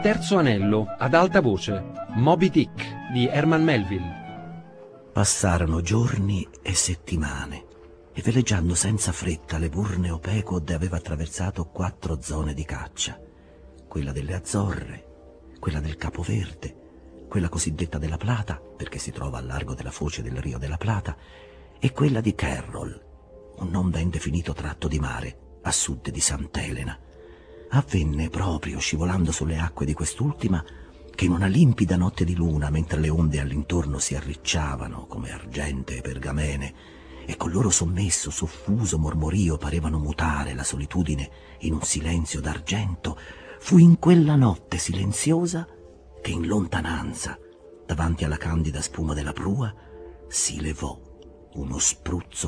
Terzo anello, ad alta voce, Moby Dick di Herman Melville. Passarono giorni e settimane e veleggiando senza fretta le Burneo Pequod aveva attraversato 4 zone di caccia: quella delle Azzorre, quella del Capo Verde, quella cosiddetta della Plata, perché si trova al largo della foce del Rio della Plata, e quella di Carroll, un non ben definito tratto di mare a sud di Sant'Elena. Avvenne proprio scivolando sulle acque di quest'ultima che in una limpida notte di luna, mentre le onde all'intorno si arricciavano come argentee pergamene e col loro sommesso, soffuso mormorio parevano mutare la solitudine in un silenzio d'argento, fu in quella notte silenziosa che in lontananza, davanti alla candida spuma della prua, si levò uno spruzzo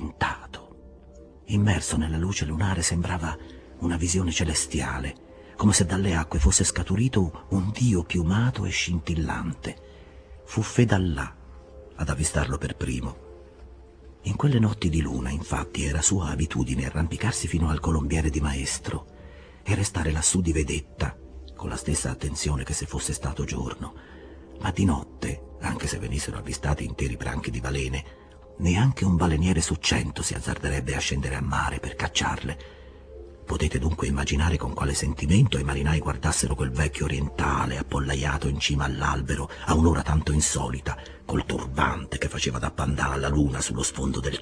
argentato. Immerso nella luce lunare sembrava una visione celestiale, come se dalle acque fosse scaturito un dio piumato e scintillante. Fu Fedallà ad avvistarlo per primo. In quelle notti di luna, infatti, era sua abitudine arrampicarsi fino al colombiere di Maestro e restare lassù di vedetta, con la stessa attenzione che se fosse stato giorno. Ma di notte, anche se venissero avvistati interi branchi di balene, neanche un baleniere su 100 si azzarderebbe a scendere a mare per cacciarle. Potete dunque immaginare con quale sentimento i marinai guardassero quel vecchio orientale appollaiato in cima all'albero a un'ora tanto insolita, col turbante che faceva da pandan alla luna sullo sfondo del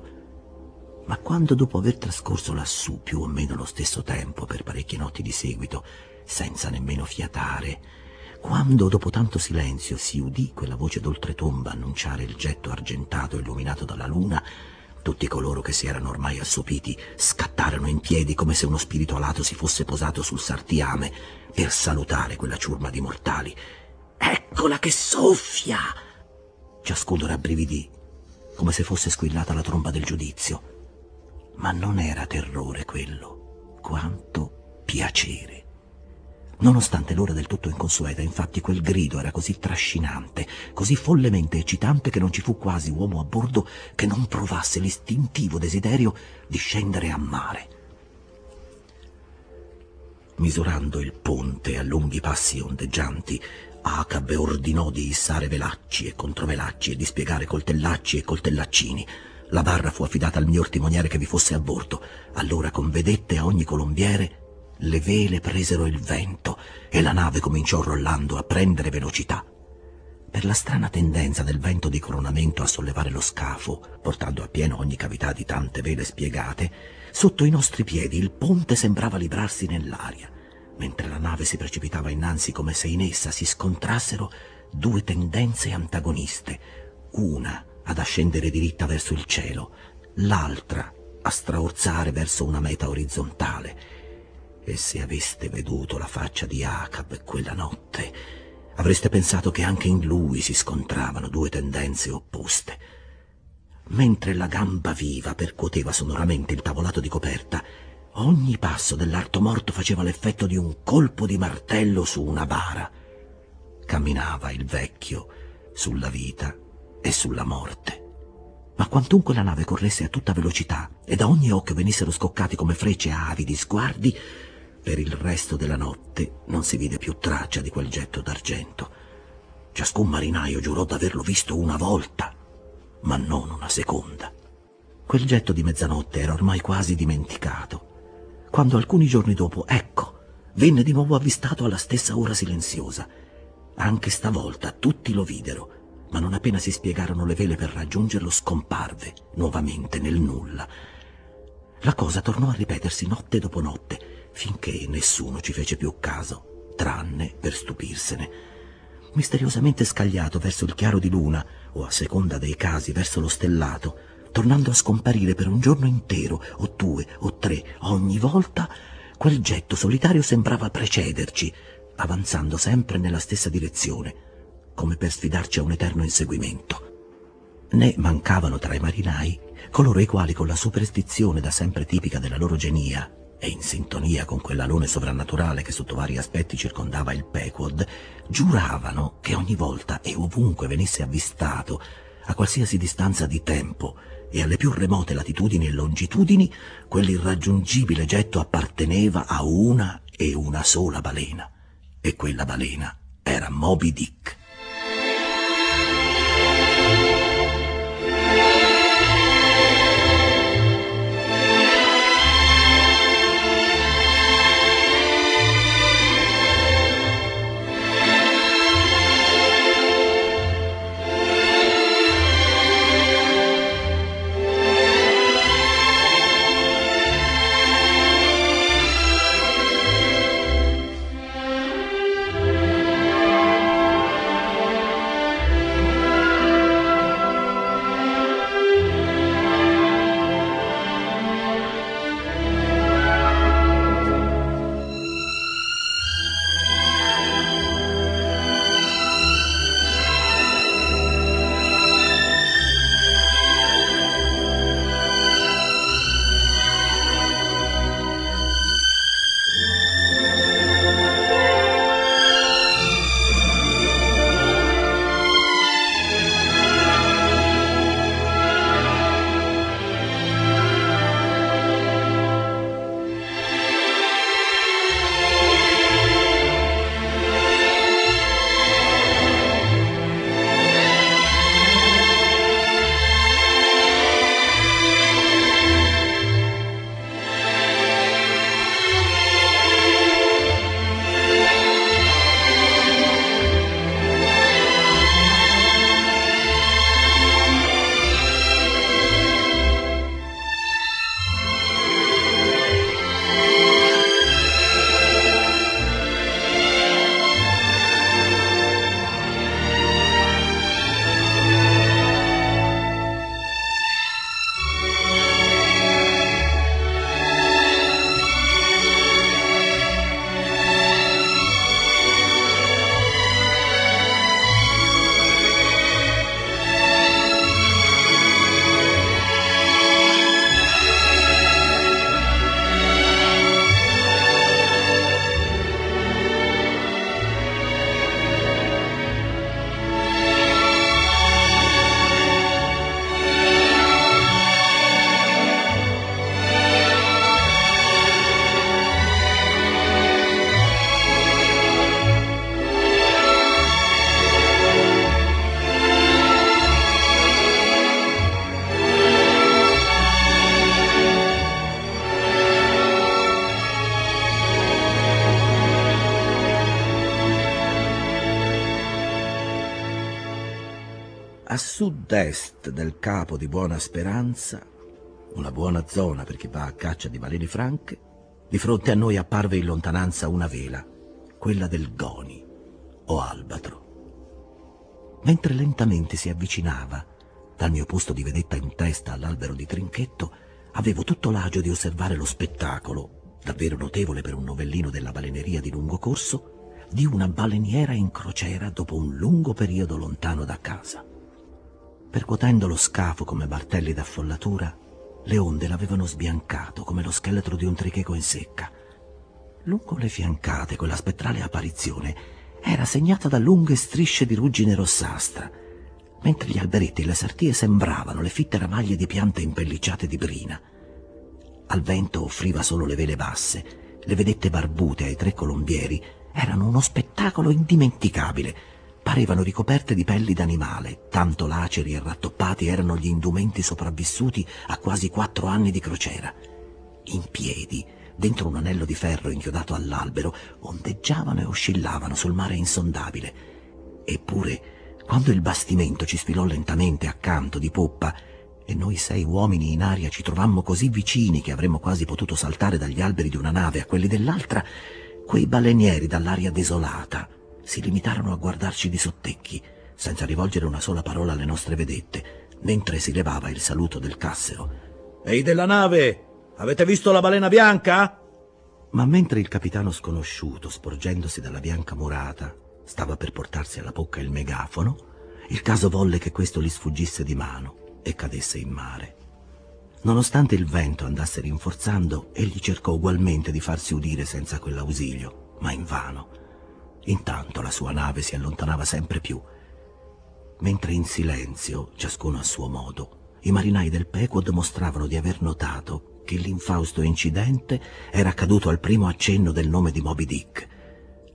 cielo. Ma quando, dopo aver trascorso lassù più o meno lo stesso tempo per parecchie notti di seguito, senza nemmeno fiatare, quando dopo tanto silenzio si udì quella voce d'oltretomba annunciare il getto argentato illuminato dalla luna, tutti coloro che si erano ormai assopiti scattarono in piedi come se uno spirito alato si fosse posato sul sartiame per salutare quella ciurma di mortali. «Eccola che soffia!» Ciascuno rabbrividì, come se fosse squillata la tromba del giudizio. Ma non era terrore quello, quanto piacere. Nonostante l'ora del tutto inconsueta, infatti, quel grido era così trascinante, così follemente eccitante, che non ci fu quasi uomo a bordo che non provasse l'istintivo desiderio di scendere a mare. Misurando il ponte a lunghi passi ondeggianti, Acabe ordinò di issare velacci e controvelacci e di spiegare coltellacci e coltellaccini. La barra fu affidata al miglior timoniere che vi fosse a bordo. Allora, con vedette a ogni colombiere, le vele presero il vento e la nave cominciò rollando a prendere velocità. Per la strana tendenza del vento di coronamento a sollevare lo scafo, portando a pieno ogni cavità di tante vele spiegate, sotto i nostri piedi il ponte sembrava librarsi nell'aria, mentre la nave si precipitava innanzi come se in essa si scontrassero 2 tendenze antagoniste, una ad ascendere diritta verso il cielo, l'altra a straorzare verso una meta orizzontale. E se aveste veduto la faccia di Acab quella notte, avreste pensato che anche in lui si scontravano 2 tendenze opposte. Mentre la gamba viva percuoteva sonoramente il tavolato di coperta, ogni passo dell'arto morto faceva l'effetto di un colpo di martello su una bara. Camminava il vecchio sulla vita e sulla morte. Ma quantunque la nave corresse a tutta velocità e da ogni occhio venissero scoccati come frecce avidi sguardi, per il resto della notte non si vide più traccia di quel getto d'argento. Ciascun marinaio giurò d'averlo visto una volta, ma non una seconda. Quel getto di mezzanotte era ormai quasi dimenticato, quando alcuni giorni dopo, ecco, venne di nuovo avvistato alla stessa ora silenziosa. Anche stavolta tutti lo videro, ma non appena si spiegarono le vele per raggiungerlo, scomparve nuovamente nel nulla. La cosa tornò a ripetersi notte dopo notte, finché nessuno ci fece più caso, tranne per stupirsene. Misteriosamente scagliato verso il chiaro di luna, o a seconda dei casi verso lo stellato, tornando a scomparire per un giorno intero, o 2 o 3, ogni volta, quel getto solitario sembrava precederci, avanzando sempre nella stessa direzione, come per sfidarci a un eterno inseguimento. Né mancavano tra i marinai coloro i quali, con la superstizione da sempre tipica della loro genia e in sintonia con quell'alone sovrannaturale che sotto vari aspetti circondava il Pequod, giuravano che ogni volta e ovunque venisse avvistato, a qualsiasi distanza di tempo e alle più remote latitudini e longitudini, quell'irraggiungibile getto apparteneva a una e una sola balena, e quella balena era Moby Dick. A sud-est del Capo di Buona Speranza, una buona zona per chi va a caccia di balene franche, di fronte a noi apparve in lontananza una vela, quella del goni o albatro. Mentre lentamente si avvicinava, dal mio posto di vedetta in testa all'albero di Trinchetto, avevo tutto l'agio di osservare lo spettacolo, davvero notevole per un novellino della baleneria di lungo corso, di una baleniera in crociera dopo un lungo periodo lontano da casa. Percuotendo lo scafo come martelli d'affollatura, le onde l'avevano sbiancato come lo scheletro di un tricheco in secca. Lungo le fiancate quella spettrale apparizione era segnata da lunghe strisce di ruggine rossastra, mentre gli alberetti e le sartie sembravano le fitte ramaglie di piante impellicciate di brina. Al vento offriva solo le vele basse, le vedette barbute ai 3 colombieri erano uno spettacolo indimenticabile. Parevano ricoperte di pelli d'animale, tanto laceri e rattoppati erano gli indumenti sopravvissuti a quasi 4 anni di crociera. In piedi, dentro un anello di ferro inchiodato all'albero, ondeggiavano e oscillavano sul mare insondabile. Eppure, quando il bastimento ci sfilò lentamente accanto di poppa e noi 6 uomini in aria ci trovammo così vicini che avremmo quasi potuto saltare dagli alberi di una nave a quelli dell'altra, quei balenieri dall'aria desolata si limitarono a guardarci di sottecchi, senza rivolgere una sola parola alle nostre vedette, mentre si levava il saluto del cassero. «Ehi della nave, avete visto la balena bianca?» Ma mentre il capitano sconosciuto, sporgendosi dalla bianca murata, stava per portarsi alla bocca il megafono, il caso volle che questo gli sfuggisse di mano e cadesse in mare. Nonostante il vento andasse rinforzando, egli cercò ugualmente di farsi udire senza quell'ausilio, ma invano. Intanto la sua nave si allontanava sempre più, mentre in silenzio, ciascuno a suo modo, i marinai del Pequod mostravano di aver notato che l'infausto incidente era accaduto al primo accenno del nome di Moby Dick.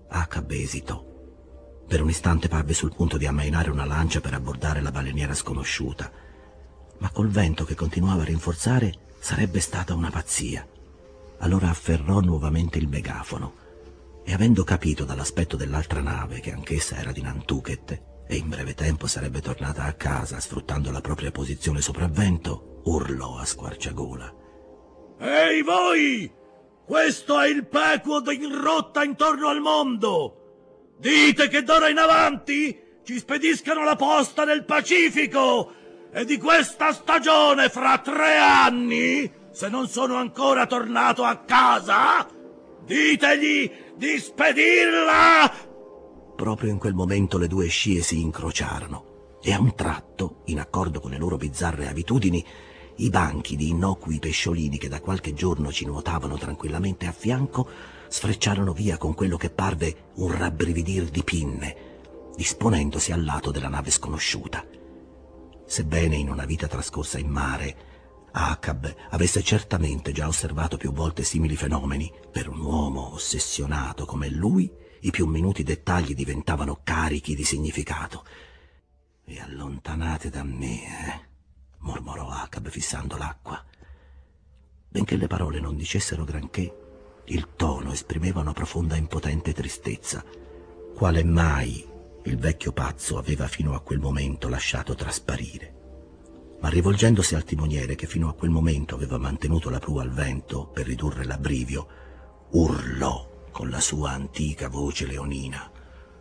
Acab esitò. Per un istante parve sul punto di ammainare una lancia per abbordare la baleniera sconosciuta, ma col vento che continuava a rinforzare sarebbe stata una pazzia. Allora afferrò nuovamente il megafono e, avendo capito dall'aspetto dell'altra nave che anch'essa era di Nantucket e in breve tempo sarebbe tornata a casa sfruttando la propria posizione sopravvento, urlò a squarciagola: «Ehi voi! Questo è il Pequod in rotta intorno al mondo! Dite che d'ora in avanti ci spediscano la posta nel Pacifico e di questa stagione fra 3 anni, se non sono ancora tornato a casa, ditegli di spedirla!» Proprio in quel momento le due scie si incrociarono e a un tratto, in accordo con le loro bizzarre abitudini, i banchi di innocui pesciolini che da qualche giorno ci nuotavano tranquillamente a fianco sfrecciarono via con quello che parve un rabbrividir di pinne, disponendosi al lato della nave sconosciuta. Sebbene in una vita trascorsa in mare Acab avesse certamente già osservato più volte simili fenomeni, per un uomo ossessionato come lui i più minuti dettagli diventavano carichi di significato. «E allontanate da me, mormorò Acab fissando l'acqua. Benché le parole non dicessero granché, il tono esprimeva una profonda e impotente tristezza, quale mai il vecchio pazzo aveva fino a quel momento lasciato trasparire. Ma rivolgendosi al timoniere, che fino a quel momento aveva mantenuto la prua al vento per ridurre l'abbrivio, urlò con la sua antica voce leonina: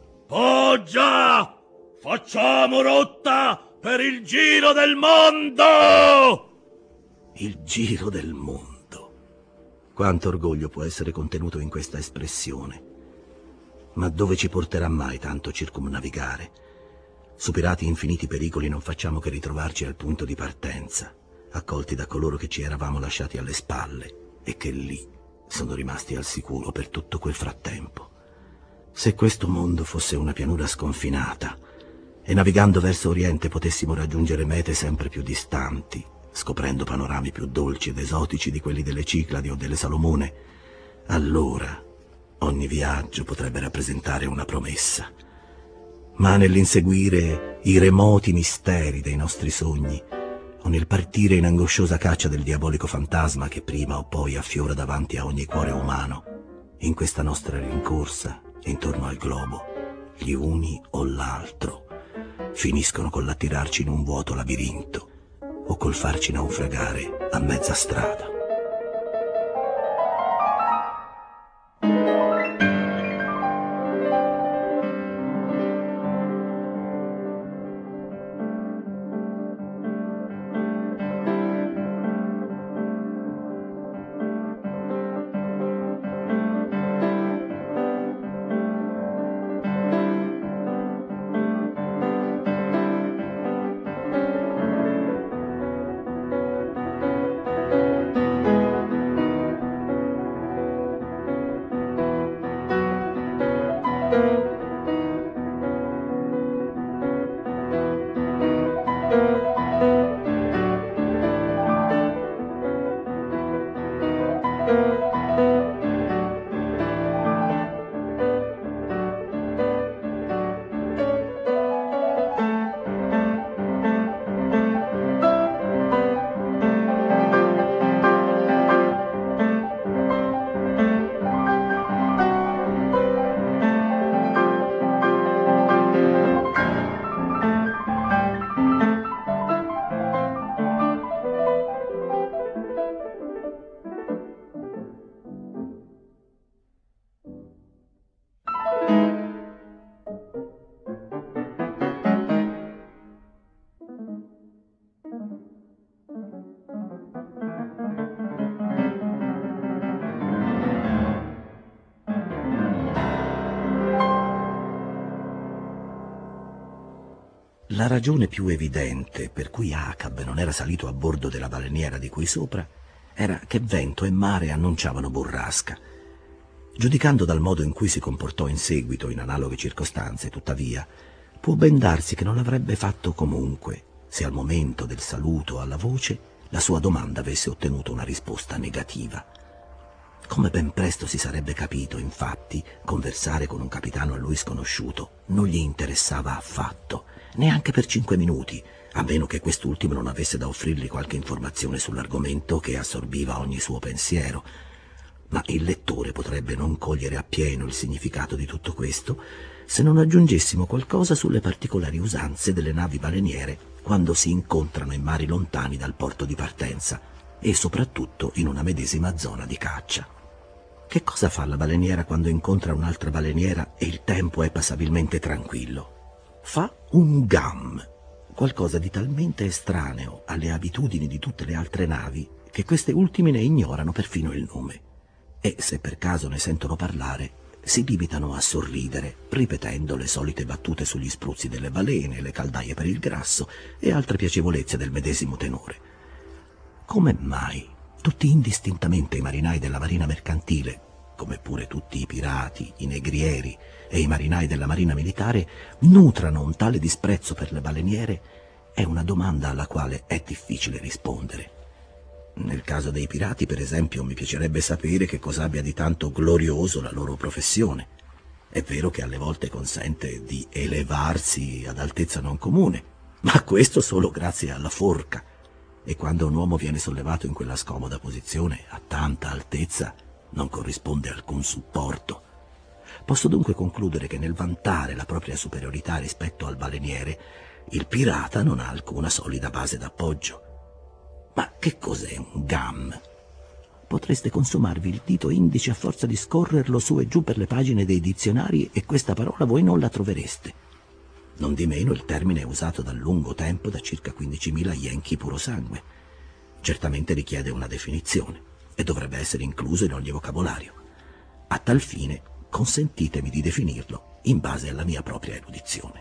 «Poggia! Facciamo rotta per il giro del mondo!» Il giro del mondo. Quanto orgoglio può essere contenuto in questa espressione. Ma dove ci porterà mai tanto circumnavigare? Superati infiniti pericoli non facciamo che ritrovarci al punto di partenza, accolti da coloro che ci eravamo lasciati alle spalle e che lì sono rimasti al sicuro per tutto quel frattempo. Se questo mondo fosse una pianura sconfinata e navigando verso oriente potessimo raggiungere mete sempre più distanti, scoprendo panorami più dolci ed esotici di quelli delle Cicladi o delle Salomone, allora ogni viaggio potrebbe rappresentare una promessa. Ma nell'inseguire i remoti misteri dei nostri sogni, o nel partire in angosciosa caccia del diabolico fantasma che prima o poi affiora davanti a ogni cuore umano, in questa nostra rincorsa intorno al globo, gli uni o l'altro finiscono con l'attirarci in un vuoto labirinto o col farci naufragare a mezza strada. La ragione più evidente per cui Acab non era salito a bordo della baleniera di qui sopra era che vento e mare annunciavano burrasca. Giudicando dal modo in cui si comportò in seguito in analoghe circostanze, tuttavia, può ben darsi che non l'avrebbe fatto comunque, se al momento del saluto alla voce la sua domanda avesse ottenuto una risposta negativa. Come ben presto si sarebbe capito, infatti, conversare con un capitano a lui sconosciuto non gli interessava affatto, neanche per 5 minuti, a meno che quest'ultimo non avesse da offrirgli qualche informazione sull'argomento che assorbiva ogni suo pensiero. Ma il lettore potrebbe non cogliere appieno il significato di tutto questo se non aggiungessimo qualcosa sulle particolari usanze delle navi baleniere quando si incontrano in mari lontani dal porto di partenza e soprattutto in una medesima zona di caccia. Che cosa fa la baleniera quando incontra un'altra baleniera e il tempo è passabilmente tranquillo? Fa un gam, qualcosa di talmente estraneo alle abitudini di tutte le altre navi che queste ultime ne ignorano perfino il nome. E se per caso ne sentono parlare, si limitano a sorridere, ripetendo le solite battute sugli spruzzi delle balene, le caldaie per il grasso e altre piacevolezze del medesimo tenore. Come mai tutti indistintamente i marinai della marina mercantile, come pure tutti i pirati, i negrieri e i marinai della marina militare, nutrano un tale disprezzo per le baleniere, è una domanda alla quale è difficile rispondere. Nel caso dei pirati, per esempio, mi piacerebbe sapere che cosa abbia di tanto glorioso la loro professione. È vero che alle volte consente di elevarsi ad altezza non comune, ma questo solo grazie alla forca. E quando un uomo viene sollevato in quella scomoda posizione, a tanta altezza, non corrisponde alcun supporto. Posso dunque concludere che nel vantare la propria superiorità rispetto al baleniere, il pirata non ha alcuna solida base d'appoggio. Ma che cos'è un gam? Potreste consumarvi il dito indice a forza di scorrerlo su e giù per le pagine dei dizionari e questa parola voi non la trovereste. Non di meno il termine è usato da lungo tempo da circa 15.000 yankee purosangue. Certamente richiede una definizione e dovrebbe essere incluso in ogni vocabolario. A tal fine consentitemi di definirlo in base alla mia propria erudizione.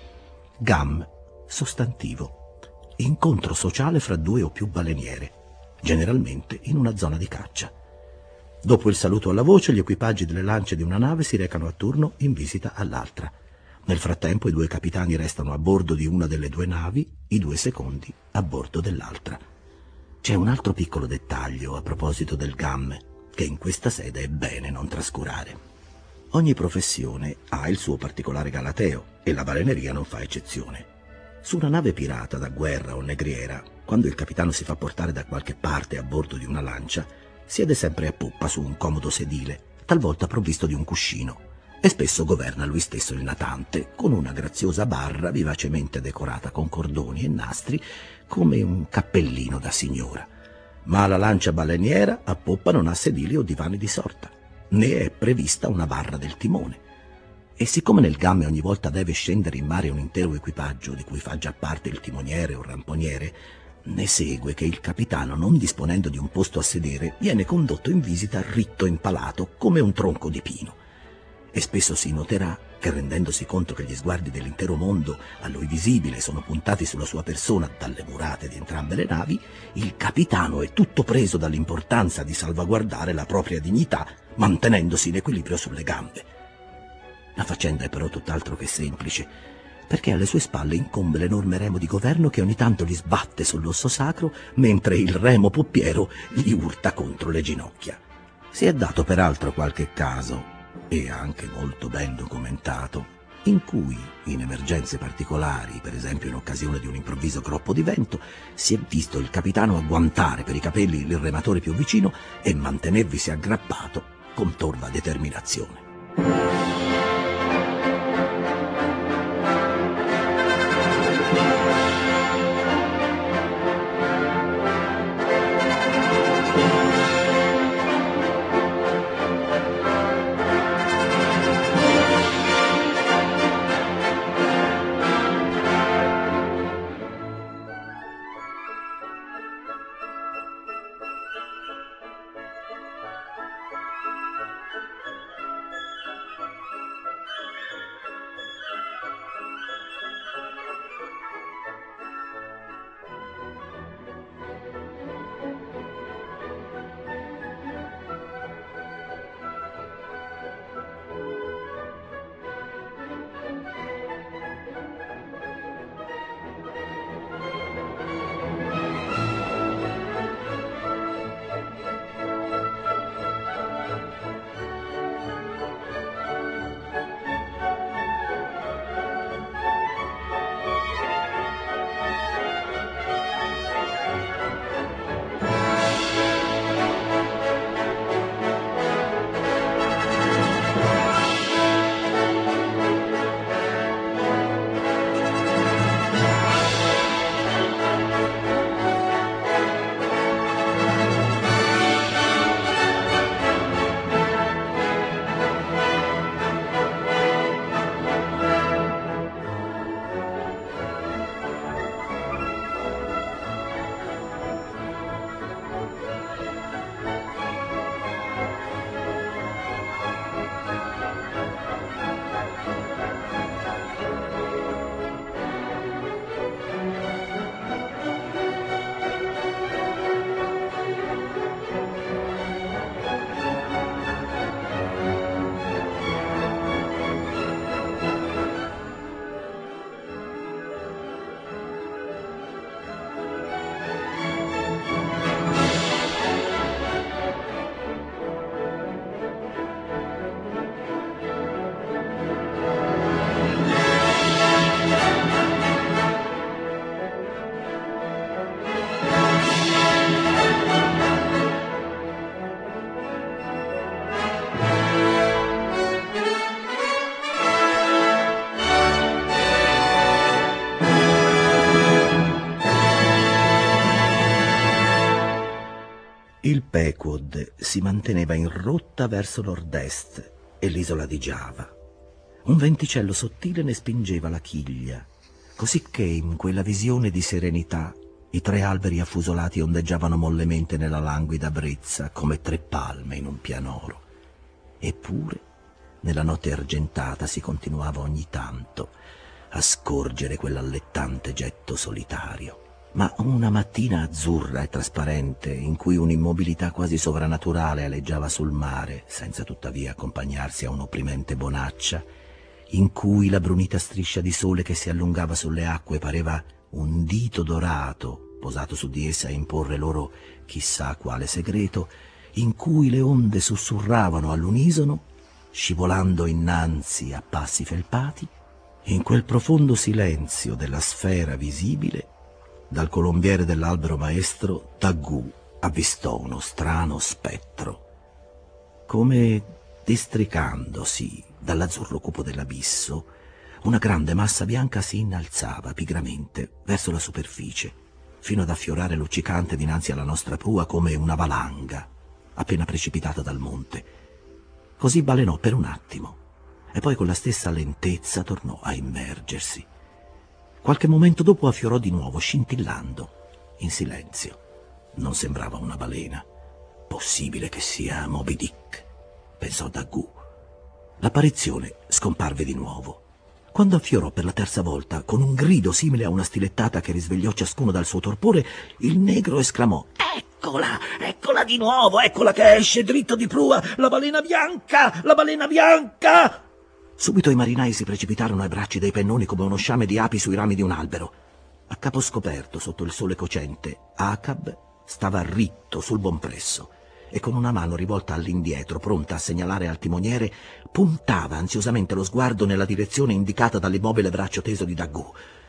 Gam, sostantivo, incontro sociale fra due o più baleniere, generalmente in una zona di caccia. Dopo il saluto alla voce, gli equipaggi delle lance di una nave si recano a turno in visita all'altra. Nel frattempo i due capitani restano a bordo di una delle due navi, i due secondi a bordo dell'altra. C'è un altro piccolo dettaglio a proposito del gam, che in questa sede è bene non trascurare. Ogni professione ha il suo particolare galateo e la baleneria non fa eccezione. Su una nave pirata da guerra o negriera, quando il capitano si fa portare da qualche parte a bordo di una lancia, siede sempre a poppa su un comodo sedile, talvolta provvisto di un cuscino, e spesso governa lui stesso il natante, con una graziosa barra vivacemente decorata con cordoni e nastri come un cappellino da signora. Ma la lancia baleniera a poppa non ha sedili o divani di sorta, né è prevista una barra del timone. E siccome nel gamme ogni volta deve scendere in mare un intero equipaggio, di cui fa già parte il timoniere o ramponiere, ne segue che il capitano, non disponendo di un posto a sedere, viene condotto in visita ritto impalato come un tronco di pino. E spesso si noterà che, rendendosi conto che gli sguardi dell'intero mondo a lui visibile sono puntati sulla sua persona dalle murate di entrambe le navi, il capitano è tutto preso dall'importanza di salvaguardare la propria dignità, mantenendosi in equilibrio sulle gambe. La faccenda è però tutt'altro che semplice, perché alle sue spalle incombe l'enorme remo di governo che ogni tanto gli sbatte sull'osso sacro, mentre il remo poppiero gli urta contro le ginocchia. Si è dato peraltro qualche caso, e anche molto ben documentato, in cui, in emergenze particolari, per esempio in occasione di un improvviso groppo di vento, si è visto il capitano agguantare per i capelli il rematore più vicino e mantenervisi aggrappato con torva determinazione. Pequod si manteneva in rotta verso nord-est e l'isola di Giava. Un venticello sottile ne spingeva la chiglia, cosicché in quella visione di serenità i 3 alberi affusolati ondeggiavano mollemente nella languida brezza come 3 palme in un pianoro. Eppure, nella notte argentata si continuava ogni tanto a scorgere quell'allettante getto solitario. Ma una mattina azzurra e trasparente, in cui un'immobilità quasi sovrannaturale aleggiava sul mare, senza tuttavia accompagnarsi a un'opprimente bonaccia, in cui la brunita striscia di sole che si allungava sulle acque pareva un dito dorato posato su di essa a imporre loro chissà quale segreto, in cui le onde sussurravano all'unisono, scivolando innanzi a passi felpati, in quel profondo silenzio della sfera visibile, dal colombiere dell'albero maestro, Daggù avvistò uno strano spettro. Come districandosi dall'azzurro cupo dell'abisso, una grande massa bianca si innalzava pigramente verso la superficie, fino ad affiorare luccicante dinanzi alla nostra prua come una valanga, appena precipitata dal monte. Così balenò per un attimo, e poi con la stessa lentezza tornò a immergersi. Qualche momento dopo affiorò di nuovo, scintillando, in silenzio. Non sembrava una balena. Possibile che sia Moby Dick, pensò Daggù. L'apparizione scomparve di nuovo. Quando affiorò per la terza volta, con un grido simile a una stilettata che risvegliò ciascuno dal suo torpore, il negro esclamò: «Eccola! Eccola di nuovo! Eccola che esce dritto di prua! La balena bianca! La balena bianca!» Subito i marinai si precipitarono ai bracci dei pennoni come uno sciame di api sui rami di un albero. A capo scoperto, sotto il sole cocente, Acab stava ritto sul bompresso e con una mano rivolta all'indietro, pronta a segnalare al timoniere, puntava ansiosamente lo sguardo nella direzione indicata dall'immobile braccio teso di Daggù.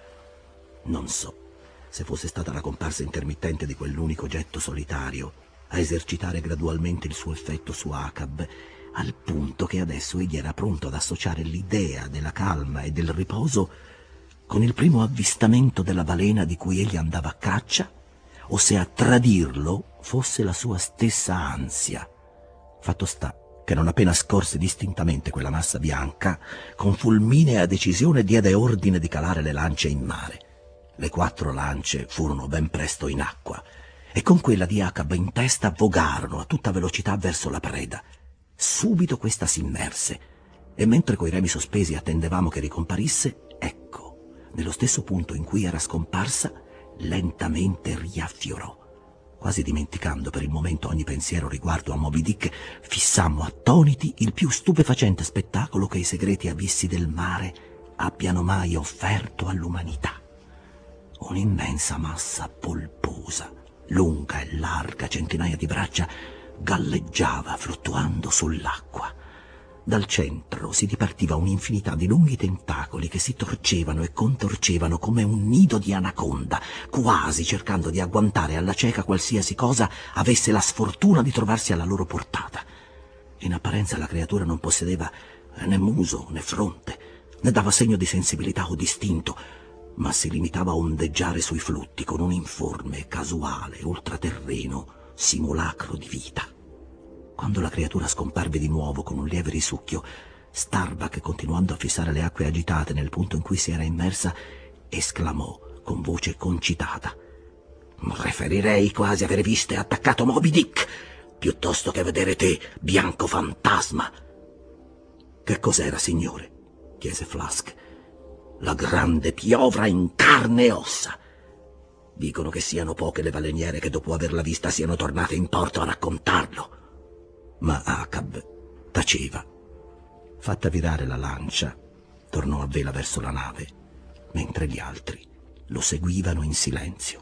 Non so se fosse stata la comparsa intermittente di quell'unico getto solitario a esercitare gradualmente il suo effetto su Acab, al punto che adesso egli era pronto ad associare l'idea della calma e del riposo con il primo avvistamento della balena di cui egli andava a caccia, o se a tradirlo fosse la sua stessa ansia. Fatto sta che non appena scorse distintamente quella massa bianca, con fulminea decisione diede ordine di calare le lance in mare. Le 4 lance furono ben presto in acqua e con quella di Acab in testa vogarono a tutta velocità verso la preda. Subito questa si immerse e mentre coi remi sospesi attendevamo che ricomparisse, ecco, nello stesso punto in cui era scomparsa, lentamente riaffiorò. Quasi dimenticando per il momento ogni pensiero riguardo a Moby Dick, fissammo attoniti il più stupefacente spettacolo che i segreti abissi del mare abbiano mai offerto all'umanità. Un'immensa massa polposa, lunga e larga centinaia di braccia, galleggiava fluttuando sull'acqua. Dal centro si dipartiva un'infinità di lunghi tentacoli che si torcevano e contorcevano come un nido di anaconda, quasi cercando di agguantare alla cieca qualsiasi cosa avesse la sfortuna di trovarsi alla loro portata. In apparenza la creatura non possedeva né muso né fronte, né dava segno di sensibilità o distinto, ma si limitava a ondeggiare sui flutti con un informe, casuale, ultraterreno simulacro di vita. Quando la creatura scomparve di nuovo con un lieve risucchio, Starbuck, continuando a fissare le acque agitate nel punto in cui si era immersa, esclamò con voce concitata: «Preferirei quasi aver visto e attaccato Moby Dick piuttosto che vedere te, bianco fantasma!» «Che cos'era, signore?» chiese Flask. «La grande piovra in carne e ossa. Dicono che siano poche le baleniere che dopo averla vista siano tornate in porto a raccontarlo». Ma Acab taceva. Fatta virare la lancia, tornò a vela verso la nave, mentre gli altri lo seguivano in silenzio.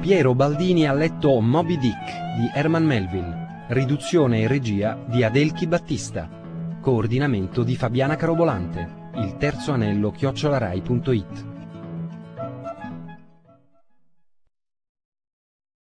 Piero Baldini ha letto Moby Dick di Herman Melville, riduzione e regia di Adelchi Battista, coordinamento di Fabiana Carobolante, il terzo anello @rai.it.